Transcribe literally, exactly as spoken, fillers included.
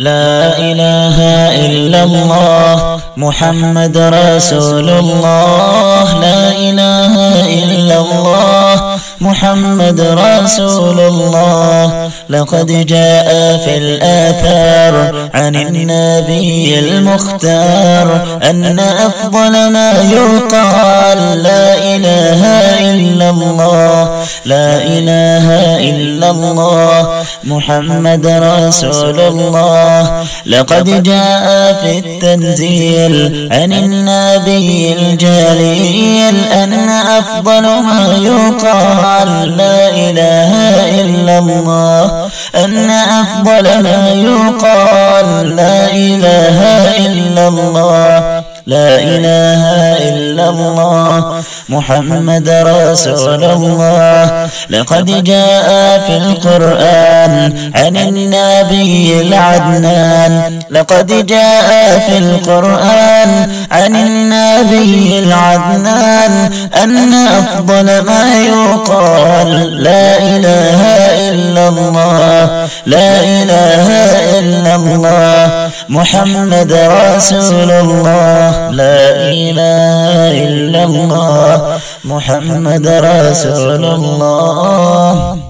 لا إله إلا الله محمد رسول الله. لا إله إلا الله محمد رسول الله. لقد جاء في الآثار عن النبي المختار أن أفضل ما يقال لا إله إلا الله. لا إله إلا الله محمد رسول الله. لقد جاء في التنزيل عن النبي الجليل أن أفضل ما يقال لا إله إلا الله. أن أفضل ما يقال لا إله إلا الله. لا إله إلا الله محمد رسول الله. لقد جاء في القرآن عن النبي العدنان. لقد جاء في القرآن عن النبي العدنان أن أفضل ما يقال لا إله إلا الله. لا إله إلا الله محمد رسول الله. لا إله إلا الله محمد رسول الله.